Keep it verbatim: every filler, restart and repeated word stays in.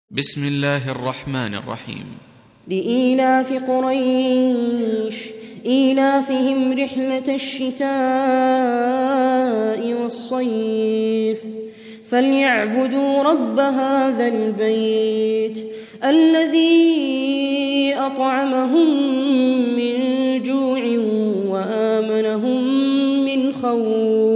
بسم الله الرحمن الرحيم. لإيلاف قريش إيلافهم رحلة الشتاء والصيف فليعبدوا رب هذا البيت الذي أطعمهم من جوع وآمنهم من خوف.